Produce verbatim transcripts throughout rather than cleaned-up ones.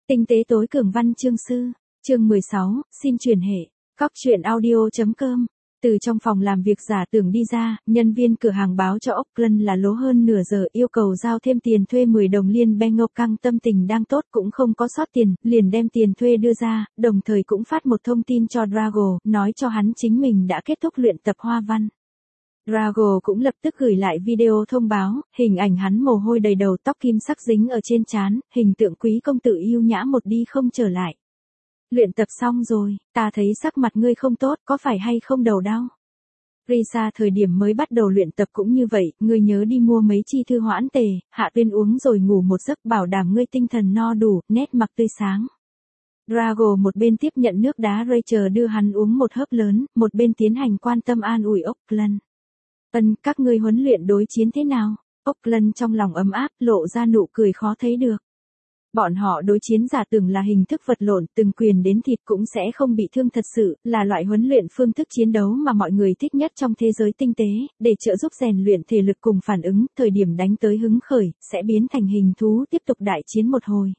Tinh tế tối cường văn chương sư, chương mười sáu, xin truyền hệ, cóc truyện audio.com. Từ trong phòng làm việc giả tưởng đi ra, nhân viên cửa hàng báo cho Auckland là lố hơn nửa giờ, yêu cầu giao thêm tiền thuê mười đồng liên bang. Ngọc Căng tâm tình đang tốt cũng không có sót tiền, liền đem tiền thuê đưa ra, đồng thời cũng phát một thông tin cho Drago, nói cho hắn chính mình đã kết thúc luyện tập hoa văn. Drago cũng lập tức gửi lại video thông báo, hình ảnh hắn mồ hôi đầy đầu, tóc kim sắc dính ở trên trán, hình tượng quý công tử yêu nhã một đi không trở lại. Luyện tập xong rồi, ta thấy sắc mặt ngươi không tốt, có phải hay không đầu đau? Risa thời điểm mới bắt đầu luyện tập cũng như vậy, ngươi nhớ đi mua mấy chi thư hoãn tề, hạ tuyên uống rồi ngủ một giấc, bảo đảm ngươi tinh thần no đủ, nét mặt tươi sáng. Drago một bên tiếp nhận nước đá Rachel đưa hắn uống một hớp lớn, một bên tiến hành quan tâm an ủi Auckland. Ân, các ngươi huấn luyện đối chiến thế nào? Auckland trong lòng ấm áp, lộ ra nụ cười khó thấy được. Bọn họ đối chiến giả tưởng là hình thức vật lộn, từng quyền đến thịt cũng sẽ không bị thương thật sự, là loại huấn luyện phương thức chiến đấu mà mọi người thích nhất trong thế giới tinh tế, để trợ giúp rèn luyện thể lực cùng phản ứng, thời điểm đánh tới hứng khởi, sẽ biến thành hình thú tiếp tục đại chiến một hồi.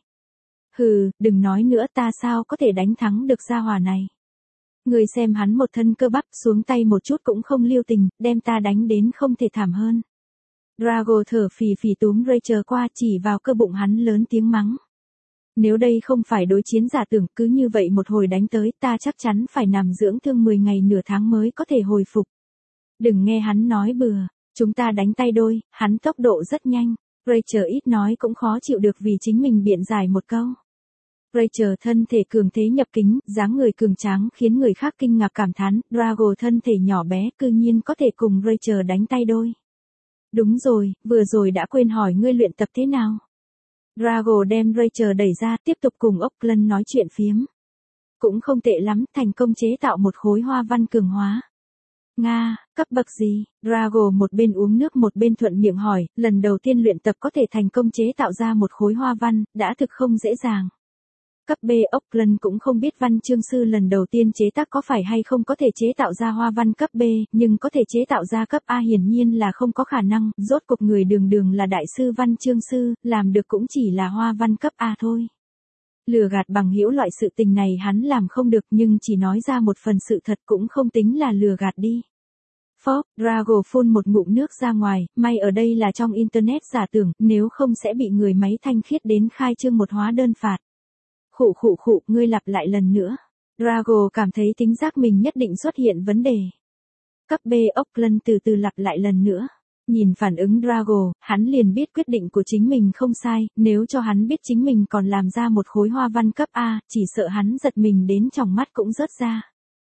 Hừ, đừng nói nữa, ta sao có thể đánh thắng được gia hỏa này. Người xem hắn một thân cơ bắp, xuống tay một chút cũng không lưu tình, đem ta đánh đến không thể thảm hơn. Drago thở phì phì túm Rachel qua, chỉ vào cơ bụng hắn lớn tiếng mắng. Nếu đây không phải đối chiến giả tưởng, cứ như vậy một hồi đánh tới, ta chắc chắn phải nằm dưỡng thương mười ngày nửa tháng mới có thể hồi phục. Đừng nghe hắn nói bừa, chúng ta đánh tay đôi, hắn tốc độ rất nhanh. Rachel ít nói cũng khó chịu được vì chính mình biện giải một câu. Rachel thân thể cường thế nhập kính, dáng người cường tráng khiến người khác kinh ngạc cảm thán, Drago thân thể nhỏ bé cư nhiên có thể cùng Rachel đánh tay đôi. Đúng rồi, vừa rồi đã quên hỏi ngươi luyện tập thế nào. Drago đem Rachel đẩy ra, tiếp tục cùng Auckland nói chuyện phiếm. Cũng không tệ lắm, thành công chế tạo một khối hoa văn cường hóa. Nga, cấp bậc gì? Drago một bên uống nước một bên thuận miệng hỏi, lần đầu tiên luyện tập có thể thành công chế tạo ra một khối hoa văn, đã thực không dễ dàng. Cấp B. Auckland cũng không biết văn chương sư lần đầu tiên chế tác có phải hay không có thể chế tạo ra hoa văn cấp B, nhưng có thể chế tạo ra cấp A hiển nhiên là không có khả năng, rốt cuộc người đường đường là đại sư văn chương sư, làm được cũng chỉ là hoa văn cấp A thôi. Lừa gạt bằng hữu loại sự tình này hắn làm không được, nhưng chỉ nói ra một phần sự thật cũng không tính là lừa gạt đi. Phốc, Drago phun một ngụm nước ra ngoài, may ở đây là trong internet giả tưởng, nếu không sẽ bị người máy thanh khiết đến khai trương một hóa đơn phạt. Khụ khụ khụ, ngươi lặp lại lần nữa. Drago cảm thấy tính giác mình nhất định xuất hiện vấn đề. Cấp B. Auckland từ từ lặp lại lần nữa. Nhìn phản ứng Drago, hắn liền biết quyết định của chính mình không sai, nếu cho hắn biết chính mình còn làm ra một khối hoa văn cấp A, chỉ sợ hắn giật mình đến tròng mắt cũng rớt ra.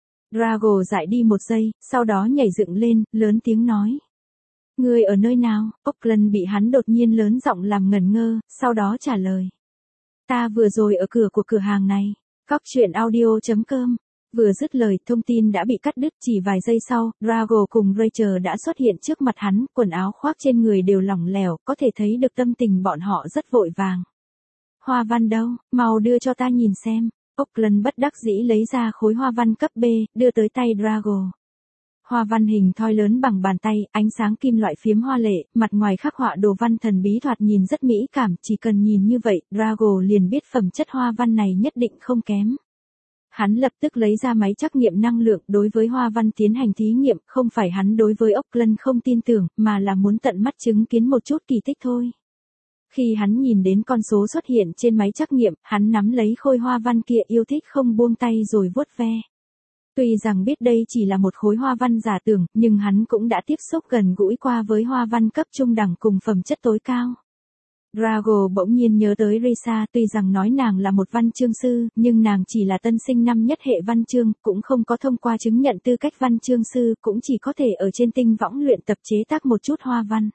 Drago dại đi một giây, sau đó nhảy dựng lên, lớn tiếng nói. Ngươi ở nơi nào? Auckland bị hắn đột nhiên lớn giọng làm ngẩn ngơ, sau đó trả lời. Ta vừa rồi ở cửa của cửa hàng này. Cóc truyện audio.com. Vừa dứt lời, thông tin đã bị cắt đứt, chỉ vài giây sau, Drago cùng Rachel đã xuất hiện trước mặt hắn, quần áo khoác trên người đều lỏng lẻo, có thể thấy được tâm tình bọn họ rất vội vàng. Hoa văn đâu, mau đưa cho ta nhìn xem. Auckland bất đắc dĩ lấy ra khối hoa văn cấp B, đưa tới tay Drago. Hoa văn hình thoi lớn bằng bàn tay, ánh sáng kim loại phiếm hoa lệ, mặt ngoài khắc họa đồ văn thần bí thoạt nhìn rất mỹ cảm, chỉ cần nhìn như vậy, Drago liền biết phẩm chất hoa văn này nhất định không kém. Hắn lập tức lấy ra máy trắc nghiệm năng lượng đối với hoa văn tiến hành thí nghiệm, không phải hắn đối với Auckland không tin tưởng, mà là muốn tận mắt chứng kiến một chút kỳ tích thôi. Khi hắn nhìn đến con số xuất hiện trên máy trắc nghiệm, hắn nắm lấy khối hoa văn kia yêu thích không buông tay rồi vuốt ve. Tuy rằng biết đây chỉ là một khối hoa văn giả tưởng, nhưng hắn cũng đã tiếp xúc gần gũi qua với hoa văn cấp trung đẳng cùng phẩm chất tối cao. Drago bỗng nhiên nhớ tới Risa, tuy rằng nói nàng là một văn chương sư, nhưng nàng chỉ là tân sinh năm nhất hệ văn chương, cũng không có thông qua chứng nhận tư cách văn chương sư, cũng chỉ có thể ở trên tinh võng luyện tập chế tác một chút hoa văn.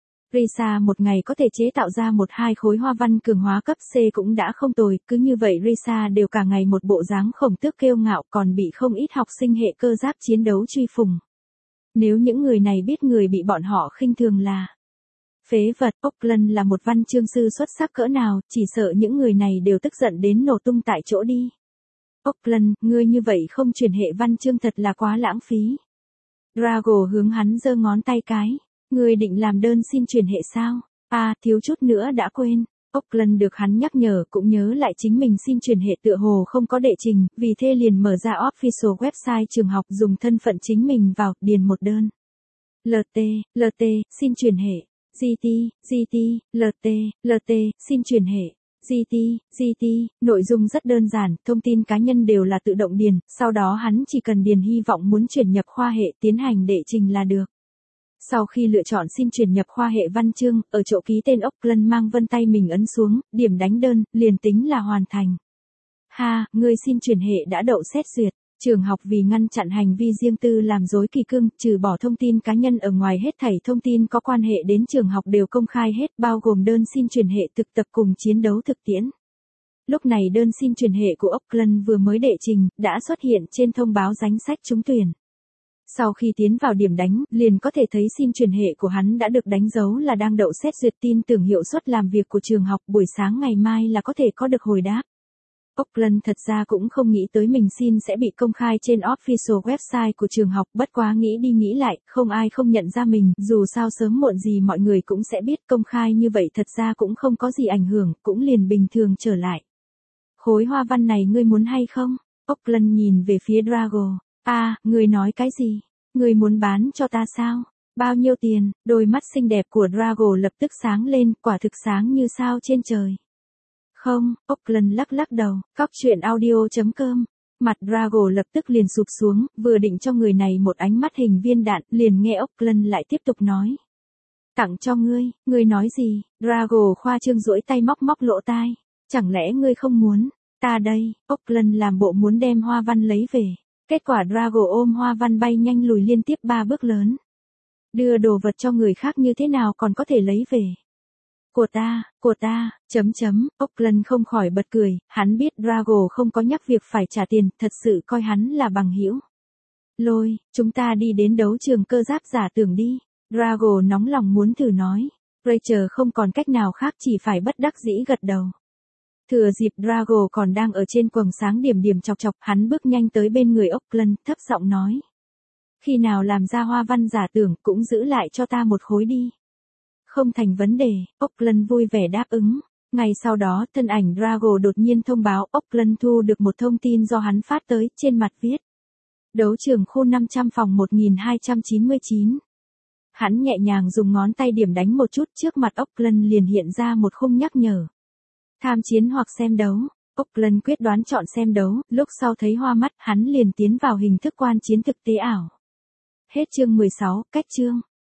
Risa một ngày có thể chế tạo ra một hai khối hoa văn cường hóa cấp C cũng đã không tồi, cứ như vậy Risa đều cả ngày một bộ dáng khổng tước kiêu ngạo, còn bị không ít học sinh hệ cơ giáp chiến đấu truy phùng. Nếu những người này biết người bị bọn họ khinh thường là phế vật, Auckland là một văn chương sư xuất sắc cỡ nào, chỉ sợ những người này đều tức giận đến nổ tung tại chỗ đi. Auckland, ngươi như vậy không truyền hệ văn chương thật là quá lãng phí. Drago hướng hắn giơ ngón tay cái. Ngươi định làm đơn xin truyền hệ sao? À, thiếu chút nữa đã quên. Auckland được hắn nhắc nhở cũng nhớ lại chính mình xin chuyển hệ tựa hồ không có đệ trình, vì thế liền mở ra official website trường học dùng thân phận chính mình vào, điền một đơn. lờ tê, lờ tê, xin chuyển hệ. giê tê, giê tê, lờ tê, lờ tê, xin chuyển hệ. giê tê, giê tê, nội dung rất đơn giản, thông tin cá nhân đều là tự động điền, sau đó hắn chỉ cần điền hy vọng muốn chuyển nhập khoa hệ tiến hành đệ trình là được. Sau khi lựa chọn xin chuyển nhập khoa hệ văn chương, ở chỗ ký tên Auckland mang vân tay mình ấn xuống, điểm đánh đơn, liền tính là hoàn thành. Ha, người xin chuyển hệ đã đậu xét duyệt. Trường học vì ngăn chặn hành vi riêng tư làm rối kỳ cương, trừ bỏ thông tin cá nhân ở ngoài hết thảy thông tin có quan hệ đến trường học đều công khai hết, bao gồm đơn xin chuyển hệ thực tập cùng chiến đấu thực tiễn. Lúc này đơn xin chuyển hệ của Auckland vừa mới đệ trình, đã xuất hiện trên thông báo danh sách trúng tuyển. Sau khi tiến vào điểm đánh, liền có thể thấy xin chuyển hệ của hắn đã được đánh dấu là đang đậu xét duyệt, tin tưởng hiệu suất làm việc của trường học buổi sáng ngày mai là có thể có được hồi đáp. Auckland thật ra cũng không nghĩ tới mình xin sẽ bị công khai trên official website của trường học, bất quá nghĩ đi nghĩ lại, không ai không nhận ra mình, dù sao sớm muộn gì mọi người cũng sẽ biết, công khai như vậy thật ra cũng không có gì ảnh hưởng, cũng liền bình thường trở lại. Khối hoa văn này ngươi muốn hay không? Auckland nhìn về phía Drago. À, ngươi nói cái gì? Ngươi muốn bán cho ta sao? Bao nhiêu tiền? Đôi mắt xinh đẹp của Drago lập tức sáng lên, quả thực sáng như sao trên trời. Không, Auckland lắc lắc đầu, cóc truyện audio chấm com. Mặt Drago lập tức liền sụp xuống, vừa định cho người này một ánh mắt hình viên đạn, liền nghe Auckland lại tiếp tục nói. Tặng cho ngươi, ngươi nói gì? Drago khoa trương duỗi tay móc móc lỗ tai. Chẳng lẽ ngươi không muốn? Ta đây, Auckland làm bộ muốn đem hoa văn lấy về. Kết quả Drago ôm hoa văn bay nhanh lùi liên tiếp ba bước lớn. Đưa đồ vật cho người khác như thế nào còn có thể lấy về? Của ta, của ta, chấm chấm, Auckland không khỏi bật cười, hắn biết Drago không có nhắc việc phải trả tiền, thật sự coi hắn là bằng hữu. Lôi, chúng ta đi đến đấu trường cơ giáp giả tưởng đi. Drago nóng lòng muốn thử nói. Rachel không còn cách nào khác chỉ phải bất đắc dĩ gật đầu. Thừa dịp Drago còn đang ở trên quầng sáng điểm điểm chọc chọc, hắn bước nhanh tới bên người Auckland, thấp giọng nói. Khi nào làm ra hoa văn giả tưởng cũng giữ lại cho ta một khối đi. Không thành vấn đề, Auckland vui vẻ đáp ứng. Ngày sau đó, thân ảnh Drago đột nhiên thông báo Auckland thu được một thông tin do hắn phát tới, trên mặt viết. Đấu trường khu năm trăm phòng một nghìn hai trăm chín mươi chín. Hắn nhẹ nhàng dùng ngón tay điểm đánh một chút, trước mặt Auckland liền hiện ra một khung nhắc nhở. Tham chiến hoặc xem đấu. Auckland quyết đoán chọn xem đấu, lúc sau thấy hoa mắt, hắn liền tiến vào hình thức quan chiến thực tế ảo. Hết chương mười sáu, cách chương.